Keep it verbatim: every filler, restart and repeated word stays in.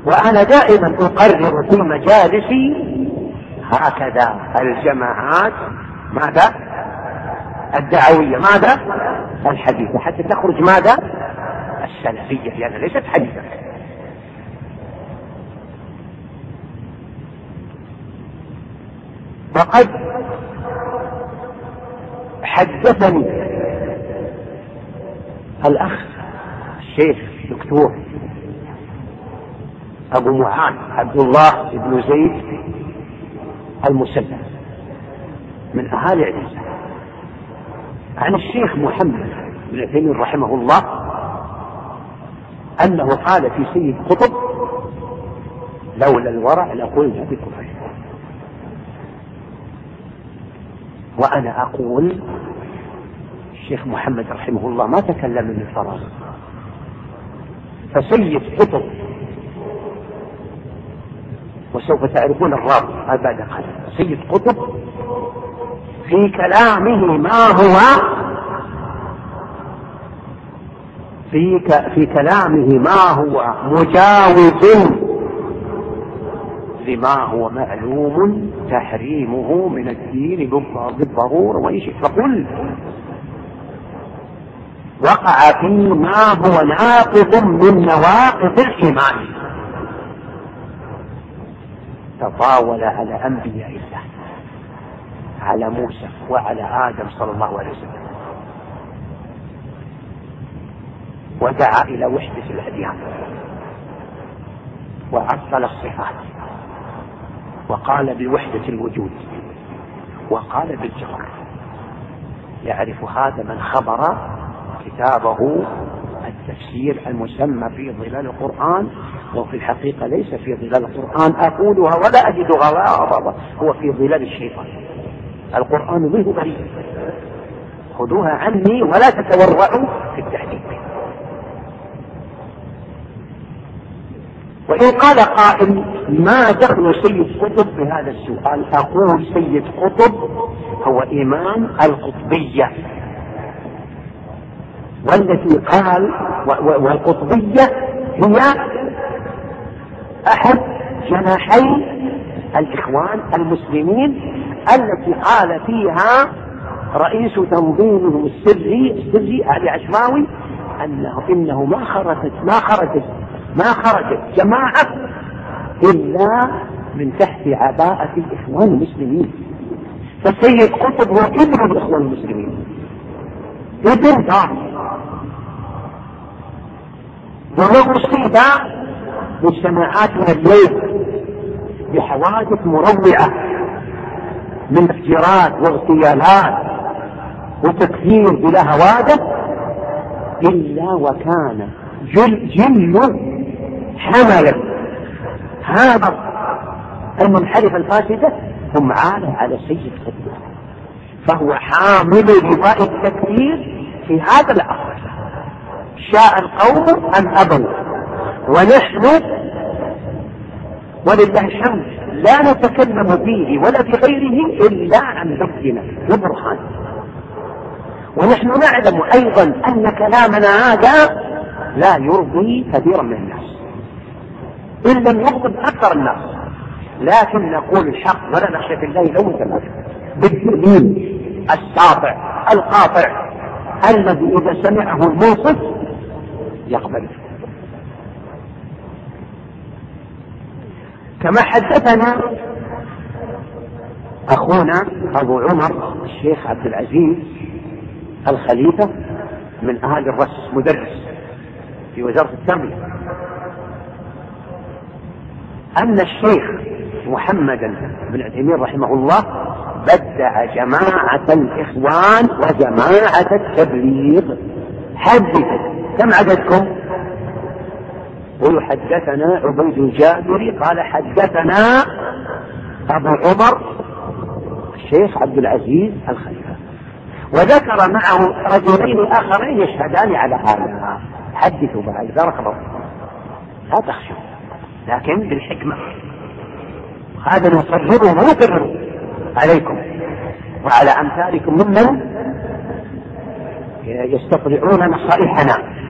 وأنا دائما أقرر في مجالسي هكذا الجماعات ماذا الدعوية ماذا الحديثة، حتى تخرج ماذا السلفية، لأنها يعني ليست حديثة. وقد حدثني الأخ الشيخ دكتور أبو معاذ عبد الله بن زيد المسلم من أهالي عديسة عن الشيخ محمد بن عثيمين رحمه الله أنه قال في سيد قطب: لولا الورع لقلنا بكفر. وأنا أقول الشيخ محمد رحمه الله ما تكلم من الفراغ، فسيد قطب، وسوف تعرفون الراوي هذا بعد قليل، سيد قطب في كلامه ما هو في, ك... في كلامه ما هو مجاوز لما هو معلوم تحريمه من الدين بالضرورة وإيش. فقل وقع فيما هو ناقض من نواقض الإيمان، تطاول على أنبياء الله، على موسى وعلى آدم صلى الله عليه وسلم، ودعا إلى وحدة الأديان، وعطل الصفات، وقال بوحدة الوجود، وقال بالجبر. يعرف هذا من خبر كتابه التفسير المسمى في ظلال القرآن، وفي الحقيقة ليس في ظلال القرآن أقولها ولا أجد غضاضة، هو في ظلال الشيطان. القرآن منه بريء، خذوها عني ولا تتورعوا في التحديد. وإن قال قائل ما دخل سيد قطب بهذا السؤال، أقول سيد قطب هو إمام القطبية، والتي قال والقطبية هي أحد جناحي الإخوان المسلمين التي قال فيها رئيس تنظيمهم السري السري علي عشماوي أنه إنه ما خرجت ما خرجت ما خرجت جماعة إلا من تحت عباءة الإخوان المسلمين. فالسيد قطب هو ابن الإخوان المسلمين، ابن دار، وله صيدا مجتمعاتنا اليوم بحوادث مروعة من افتراءات واغتيالات وتكفير بلا هوادث، إلا وكان جل جل حمل هذا المنحرف الفاسدة هم عالة على سيد قطب، فهو حامل لواء التكفير في هذا الأمر، شاء القوم أم أبوا. ونحن ولله الحمد لا نتكلم فيه ولا في غيره إلا عن بينة وبرهان. ونحن نعلم أيضا أن كلامنا هذا لا يرضي كثيرا من الناس، إن لم يغضب أكثر الناس، لكن نقول الحق ولا نخشى في الله لومة لائم بالدليل الساطع القاطع الذي إذا سمعه المنصف يقبله. كما حدثنا أخونا أبو عمر الشيخ عبد العزيز الخليفة من أهل الرس، مدرس في وزارة التربية، أن الشيخ محمد بن عثيمين رحمه الله بدع جماعة الإخوان وجماعة التبليغ. حدثت كم عددكم؟ ويحدثنا عبيد الجابري قال حدثنا أبو عمر الشيخ عبد العزيز الخليفة، وذكر معه رجلين آخرين يشهدان على هذا. حدثوا بعد بارك الله، لا تخشوا، لكن بالحكمة. هذا نقرره ونقرره عليكم وعلى أمثالكم ممن يستطيعون نصائحنا.